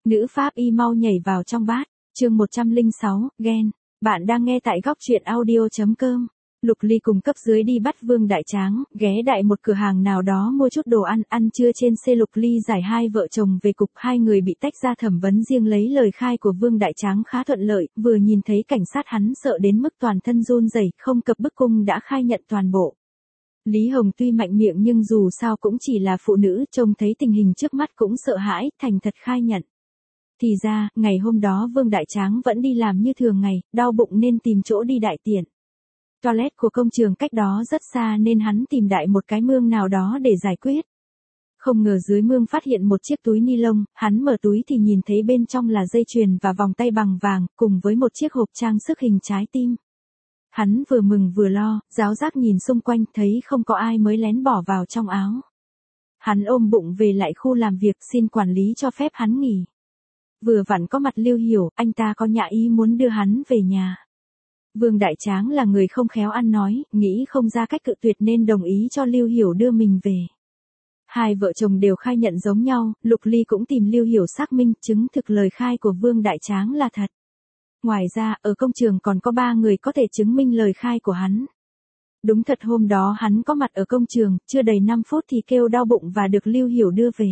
Nữ pháp y mau nhảy vào trong bát. Chương 106, ghen. Bạn đang nghe tại góc truyện audio.com. Lục Ly cùng cấp dưới đi bắt Vương Đại Tráng, ghé đại một cửa hàng nào đó mua chút đồ ăn trưa trên xe. Lục Ly giải hai vợ chồng về cục, hai người bị tách ra thẩm vấn riêng lấy lời khai của Vương Đại Tráng khá thuận lợi, vừa nhìn thấy cảnh sát hắn sợ đến mức toàn thân run rẩy, không cập bức cung đã khai nhận toàn bộ. Lý Hồng tuy mạnh miệng nhưng dù sao cũng chỉ là phụ nữ, trông thấy tình hình trước mắt cũng sợ hãi, thành thật khai nhận. Thì ra, ngày hôm đó Vương Đại Tráng vẫn đi làm như thường ngày, đau bụng nên tìm chỗ đi đại tiện. Toilet của công trường cách đó rất xa nên hắn tìm đại một cái mương nào đó để giải quyết. Không ngờ dưới mương phát hiện một chiếc túi ni lông, hắn mở túi thì nhìn thấy bên trong là dây chuyền và vòng tay bằng vàng, cùng với một chiếc hộp trang sức hình trái tim. Hắn vừa mừng vừa lo, ráo rác nhìn xung quanh thấy không có ai mới lén bỏ vào trong áo. Hắn ôm bụng về lại khu làm việc xin quản lý cho phép hắn nghỉ. Vừa vặn có mặt Lưu Hiểu, anh ta có nhã ý muốn đưa hắn về nhà. Vương Đại Tráng là người không khéo ăn nói, nghĩ không ra cách cự tuyệt nên đồng ý cho Lưu Hiểu đưa mình về. Hai vợ chồng đều khai nhận giống nhau, Lục Ly cũng tìm Lưu Hiểu xác minh, chứng thực lời khai của Vương Đại Tráng là thật. Ngoài ra, ở công trường còn có 3 người có thể chứng minh lời khai của hắn. Đúng thật hôm đó hắn có mặt ở công trường, chưa đầy 5 phút thì kêu đau bụng và được Lưu Hiểu đưa về.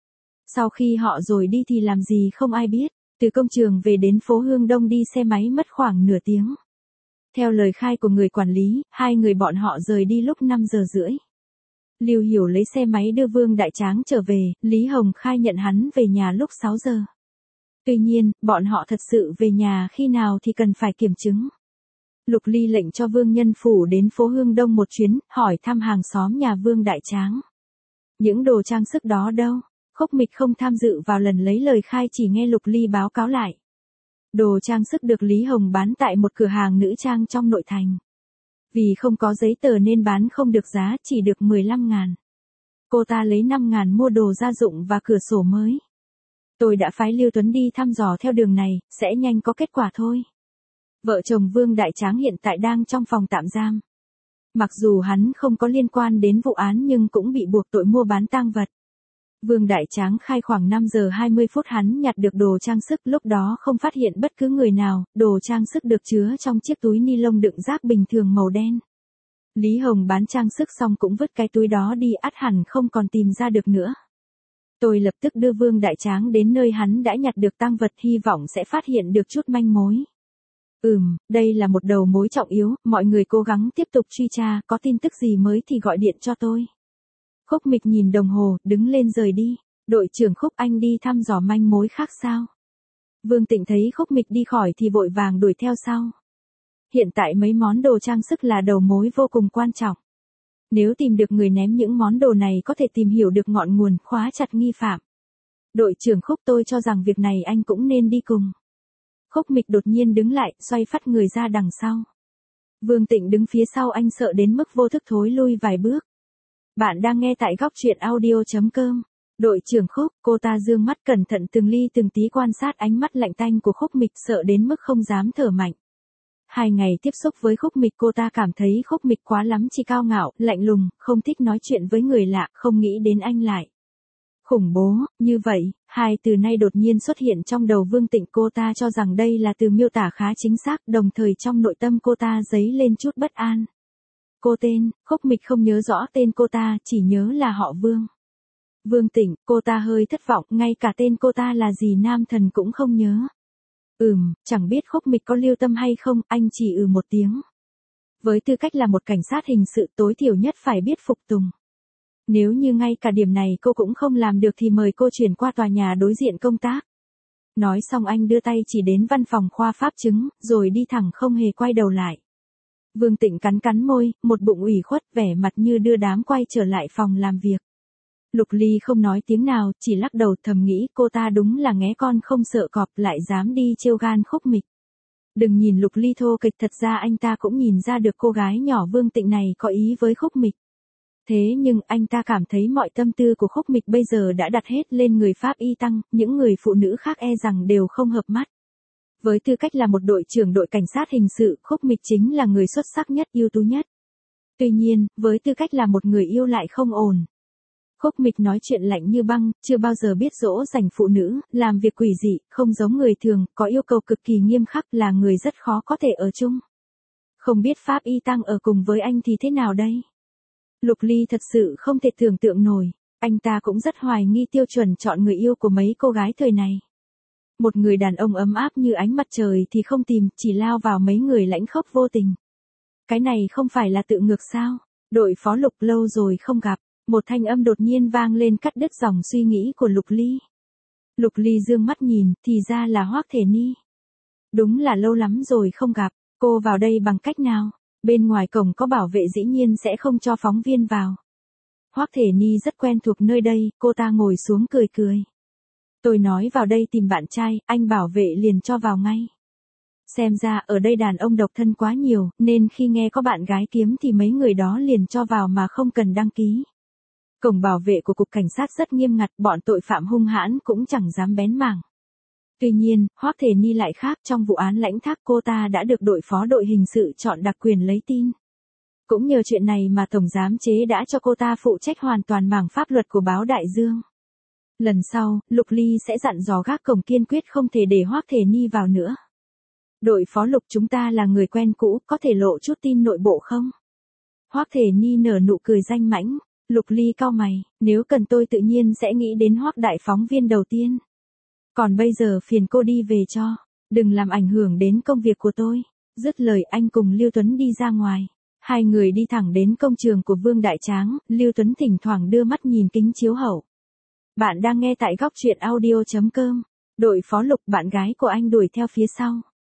Sau khi họ rồi đi thì làm gì không ai biết, từ công trường về đến phố Hương Đông đi xe máy mất khoảng nửa tiếng. Theo lời khai của người quản lý, hai người bọn họ rời đi lúc 5 giờ rưỡi. Lưu Hiểu lấy xe máy đưa Vương Đại Tráng trở về, Lý Hồng khai nhận hắn về nhà lúc 6 giờ. Tuy nhiên, bọn họ thật sự về nhà khi nào thì cần phải kiểm chứng. Lục Ly lệnh cho Vương Nhân Phủ đến phố Hương Đông một chuyến, hỏi thăm hàng xóm nhà Vương Đại Tráng. Những đồ trang sức đó đâu? Khúc Mịch không tham dự vào lần lấy lời khai, chỉ nghe Lục Ly báo cáo lại. Đồ trang sức được Lý Hồng bán tại một cửa hàng nữ trang trong nội thành. Vì không có giấy tờ nên bán không được giá, chỉ được 15.000. Cô ta lấy 5.000 mua đồ gia dụng và cửa sổ mới. Tôi đã phái Lưu Tuấn đi thăm dò theo đường này, sẽ nhanh có kết quả thôi. Vợ chồng Vương Đại Tráng hiện tại đang trong phòng tạm giam. Mặc dù hắn không có liên quan đến vụ án nhưng cũng bị buộc tội mua bán tang vật. Vương Đại Tráng khai khoảng 5 giờ 20 phút hắn nhặt được đồ trang sức, lúc đó không phát hiện bất cứ người nào, đồ trang sức được chứa trong chiếc túi ni lông đựng rác bình thường màu đen. Lý Hồng bán trang sức xong cũng vứt cái túi đó đi, ắt hẳn không còn tìm ra được nữa. Tôi lập tức đưa Vương Đại Tráng đến nơi hắn đã nhặt được tang vật, hy vọng sẽ phát hiện được chút manh mối. Đây là một đầu mối trọng yếu, mọi người cố gắng tiếp tục truy tra, có tin tức gì mới thì gọi điện cho tôi. Khúc Mịch nhìn đồng hồ, đứng lên rời đi. Đội trưởng Khúc, anh đi thăm dò manh mối khác sao? Vương Tịnh thấy Khúc Mịch đi khỏi thì vội vàng đuổi theo sau. Hiện tại mấy món đồ trang sức là đầu mối vô cùng quan trọng. Nếu tìm được người ném những món đồ này có thể tìm hiểu được ngọn nguồn, khóa chặt nghi phạm. Đội trưởng Khúc, tôi cho rằng việc này anh cũng nên đi cùng. Khúc Mịch đột nhiên đứng lại, xoay phắt người ra đằng sau. Vương Tịnh đứng phía sau anh sợ đến mức vô thức thối lui vài bước. Bạn đang nghe tại góc truyện audio.com. Đội trưởng Khúc, cô ta dương mắt cẩn thận từng ly từng tí quan sát ánh mắt lạnh tanh của Khúc Mịch, sợ đến mức không dám thở mạnh. 2 ngày tiếp xúc với Khúc Mịch cô ta cảm thấy Khúc Mịch quá lắm chỉ cao ngạo, lạnh lùng, không thích nói chuyện với người lạ, không nghĩ đến anh lại. Khủng bố, như vậy, 2 từ nay đột nhiên xuất hiện trong đầu Vương Tịnh, cô ta cho rằng đây là từ miêu tả khá chính xác, đồng thời trong nội tâm cô ta dấy lên chút bất an. Cô tên, Khúc Mịch không nhớ rõ tên cô ta, chỉ nhớ là họ Vương. Vương Tịnh, cô ta hơi thất vọng, ngay cả tên cô ta là gì nam thần cũng không nhớ. Chẳng biết Khúc Mịch có lưu tâm hay không, anh chỉ một tiếng. Với tư cách là một cảnh sát hình sự tối thiểu nhất phải biết phục tùng. Nếu như ngay cả điểm này cô cũng không làm được thì mời cô chuyển qua tòa nhà đối diện công tác. Nói xong anh đưa tay chỉ đến văn phòng khoa pháp chứng, rồi đi thẳng không hề quay đầu lại. Vương Tịnh cắn môi, một bụng ủy khuất, vẻ mặt như đưa đám quay trở lại phòng làm việc. Lục Ly không nói tiếng nào, chỉ lắc đầu, thầm nghĩ cô ta đúng là nghé con không sợ cọp, lại dám đi trêu gan Khúc Mịch. Đừng nhìn Lục Ly thô kịch, thật ra anh ta cũng nhìn ra được cô gái nhỏ Vương Tịnh này có ý với Khúc Mịch. Thế nhưng anh ta cảm thấy mọi tâm tư của Khúc Mịch bây giờ đã đặt hết lên người pháp y Tăng, những người phụ nữ khác e rằng đều không hợp mắt. Với tư cách là một đội trưởng đội cảnh sát hình sự, Khúc Mịch chính là người xuất sắc nhất, ưu tú nhất. Tuy nhiên, với tư cách là một người yêu lại không ổn. Khúc Mịch nói chuyện lạnh như băng, chưa bao giờ biết dỗ dành phụ nữ, làm việc quỷ dị, không giống người thường, có yêu cầu cực kỳ nghiêm khắc, là người rất khó có thể ở chung. Không biết Pháp Y Tăng ở cùng với anh thì thế nào đây? Lục Ly thật sự không thể tưởng tượng nổi, anh ta cũng rất hoài nghi tiêu chuẩn chọn người yêu của mấy cô gái thời này. Một người đàn ông ấm áp như ánh mặt trời thì không tìm, chỉ lao vào mấy người lãnh khốc vô tình. Cái này không phải là tự ngược sao? Đội phó Lục lâu rồi không gặp, một thanh âm đột nhiên vang lên cắt đứt dòng suy nghĩ của Lục Ly. Lục Ly dương mắt nhìn, thì ra là Hoắc Thể Ni. Đúng là lâu lắm rồi không gặp, cô vào đây bằng cách nào? Bên ngoài cổng có bảo vệ dĩ nhiên sẽ không cho phóng viên vào. Hoắc Thể Ni rất quen thuộc nơi đây, cô ta ngồi xuống cười cười. Tôi nói vào đây tìm bạn trai, anh bảo vệ liền cho vào ngay. Xem ra ở đây đàn ông độc thân quá nhiều, nên khi nghe có bạn gái kiếm thì mấy người đó liền cho vào mà không cần đăng ký. Cổng bảo vệ của cục cảnh sát rất nghiêm ngặt, bọn tội phạm hung hãn cũng chẳng dám bén mảng. Tuy nhiên, Hoắc Thể Ni lại khác, trong vụ án lãnh thác cô ta đã được đội phó đội hình sự chọn đặc quyền lấy tin. Cũng nhờ chuyện này mà Tổng Giám chế đã cho cô ta phụ trách hoàn toàn mảng pháp luật của báo Đại Dương. Lần sau, Lục Ly sẽ dặn dò gác cổng kiên quyết không thể để Hoắc Thể Ni vào nữa. Đội phó Lục, chúng ta là người quen cũ, có thể lộ chút tin nội bộ không? Hoắc Thể Ni nở nụ cười danh mãnh. Lục Ly cau mày, nếu cần tôi tự nhiên sẽ nghĩ đến Hoắc đại phóng viên đầu tiên. Còn bây giờ phiền cô đi về cho, đừng làm ảnh hưởng đến công việc của tôi. Dứt lời anh cùng Lưu Tuấn đi ra ngoài. Hai người đi thẳng đến công trường của Vương Đại Tráng, Lưu Tuấn thỉnh thoảng đưa mắt nhìn kính chiếu hậu. Bạn đang nghe tại góc truyện audio.com. Đội phó Lục, bạn gái của anh đuổi theo phía sau.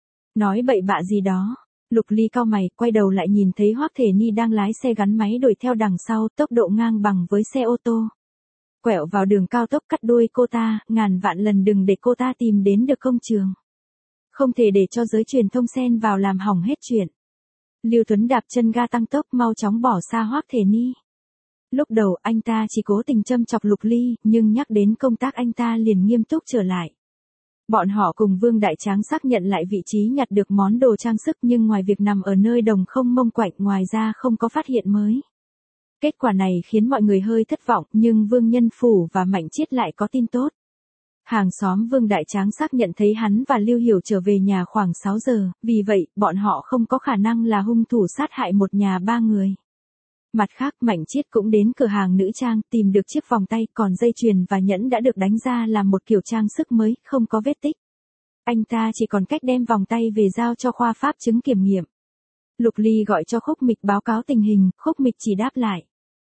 Nói bậy bạ gì đó. Lục Ly cau mày, quay đầu lại nhìn thấy Hoắc Thể Ni đang lái xe gắn máy đuổi theo đằng sau, tốc độ ngang bằng với xe ô tô. Quẹo vào đường cao tốc cắt đuôi cô ta, ngàn vạn lần đừng để cô ta tìm đến được công trường. Không thể để cho giới truyền thông xen vào làm hỏng hết chuyện. Lưu Tuấn đạp chân ga tăng tốc mau chóng bỏ xa Hoắc Thể Ni. Lúc đầu anh ta chỉ cố tình châm chọc Lục Ly, nhưng nhắc đến công tác anh ta liền nghiêm túc trở lại. Bọn họ cùng Vương Đại Tráng xác nhận lại vị trí nhặt được món đồ trang sức, nhưng ngoài việc nằm ở nơi đồng không mông quạnh, ngoài ra không có phát hiện mới. Kết quả này khiến mọi người hơi thất vọng, nhưng Vương Nhân Phủ và Mạnh Chiết lại có tin tốt. Hàng xóm Vương Đại Tráng xác nhận thấy hắn và Lưu Hiểu trở về nhà khoảng 6 giờ, vì vậy, bọn họ không có khả năng là hung thủ sát hại một nhà 3 người. Mặt khác, Mạnh Chiết cũng đến cửa hàng nữ trang, tìm được chiếc vòng tay, còn dây chuyền và nhẫn đã được đánh ra làm một kiểu trang sức mới, không có vết tích. Anh ta chỉ còn cách đem vòng tay về giao cho khoa pháp chứng kiểm nghiệm. Lục Ly gọi cho Khúc Mịch báo cáo tình hình, Khúc Mịch chỉ đáp lại.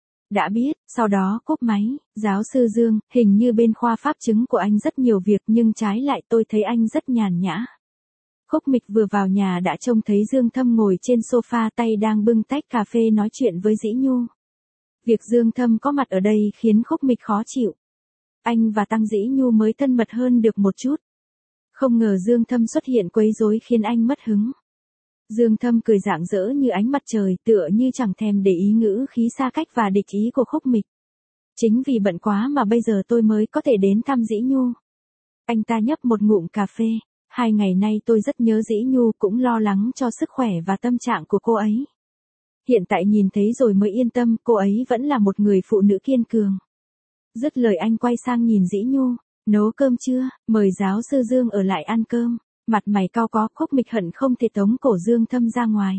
Đã biết, sau đó cúp máy. Giáo sư Dương, hình như bên khoa pháp chứng của anh rất nhiều việc, nhưng trái lại tôi thấy anh rất nhàn nhã. Khúc Mịch vừa vào nhà đã trông thấy Dương Thâm ngồi trên sofa, tay đang bưng tách cà phê nói chuyện với Dĩ Nhu. Việc Dương Thâm có mặt ở đây khiến Khúc Mịch khó chịu. Anh và Tăng Dĩ Nhu mới thân mật hơn được một chút. Không ngờ Dương Thâm xuất hiện quấy rối khiến anh mất hứng. Dương Thâm cười rạng rỡ như ánh mặt trời, tựa như chẳng thèm để ý ngữ khí xa cách và địch ý của Khúc Mịch. Chính vì bận quá mà bây giờ tôi mới có thể đến thăm Dĩ Nhu. Anh ta nhấp một ngụm cà phê. 2 ngày nay tôi rất nhớ Dĩ Nhu, cũng lo lắng cho sức khỏe và tâm trạng của cô ấy. Hiện tại nhìn thấy rồi mới yên tâm, cô ấy vẫn là một người phụ nữ kiên cường. Dứt lời anh quay sang nhìn Dĩ Nhu, nấu cơm chưa, mời giáo sư Dương ở lại ăn cơm. Mặt mày cau có, Khúc Mịch hận không thể tống cổ Dương Thâm ra ngoài.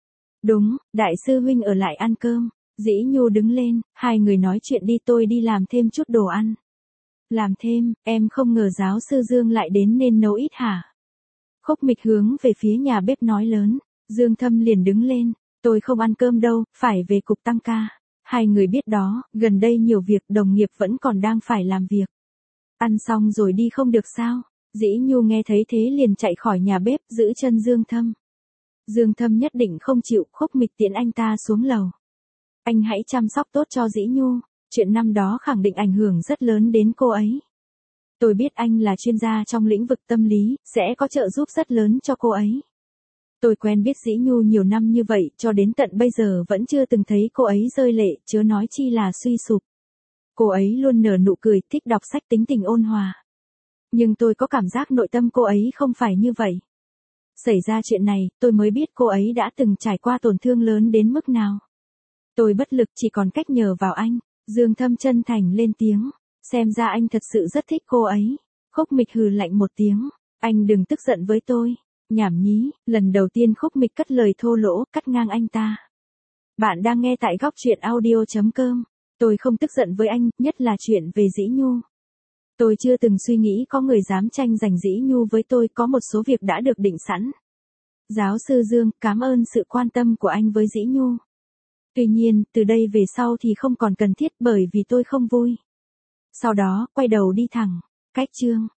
Đúng, đại sư huynh ở lại ăn cơm. Dĩ Nhu đứng lên, hai người nói chuyện đi, tôi đi làm thêm chút đồ ăn. Làm thêm, em không ngờ giáo sư Dương lại đến nên nấu ít hả? Khúc Mịch hướng về phía nhà bếp nói lớn. Dương Thâm liền đứng lên, tôi không ăn cơm đâu, phải về cục tăng ca. Hai người biết đó, gần đây nhiều việc, đồng nghiệp vẫn còn đang phải làm việc. Ăn xong rồi đi không được sao? Dĩ Nhu nghe thấy thế liền chạy khỏi nhà bếp, giữ chân Dương Thâm. Dương Thâm nhất định không chịu, Khúc Mịch tiễn anh ta xuống lầu. Anh hãy chăm sóc tốt cho Dĩ Nhu, chuyện năm đó khẳng định ảnh hưởng rất lớn đến cô ấy. Tôi biết anh là chuyên gia trong lĩnh vực tâm lý, sẽ có trợ giúp rất lớn cho cô ấy. Tôi quen biết Dĩ Nhu nhiều năm như vậy, cho đến tận bây giờ vẫn chưa từng thấy cô ấy rơi lệ, chớ nói chi là suy sụp. Cô ấy luôn nở nụ cười, thích đọc sách, tính tình ôn hòa. Nhưng tôi có cảm giác nội tâm cô ấy không phải như vậy. Xảy ra chuyện này, tôi mới biết cô ấy đã từng trải qua tổn thương lớn đến mức nào. Tôi bất lực, chỉ còn cách nhờ vào anh. Dương Thâm chân thành lên tiếng. Xem ra anh thật sự rất thích cô ấy. Khúc Mịch hừ lạnh một tiếng. Anh đừng tức giận với tôi. Nhảm nhí, lần đầu tiên Khúc Mịch cất lời thô lỗ, cắt ngang anh ta. Bạn đang nghe tại góc truyện audio.com. Tôi không tức giận với anh, nhất là chuyện về Dĩ Nhu. Tôi chưa từng suy nghĩ có người dám tranh giành Dĩ Nhu với tôi, có một số việc đã được định sẵn. Giáo sư Dương, cảm ơn sự quan tâm của anh với Dĩ Nhu. Tuy nhiên, từ đây về sau thì không còn cần thiết bởi vì tôi không vui. Sau đó, quay đầu đi thẳng. Cách chương.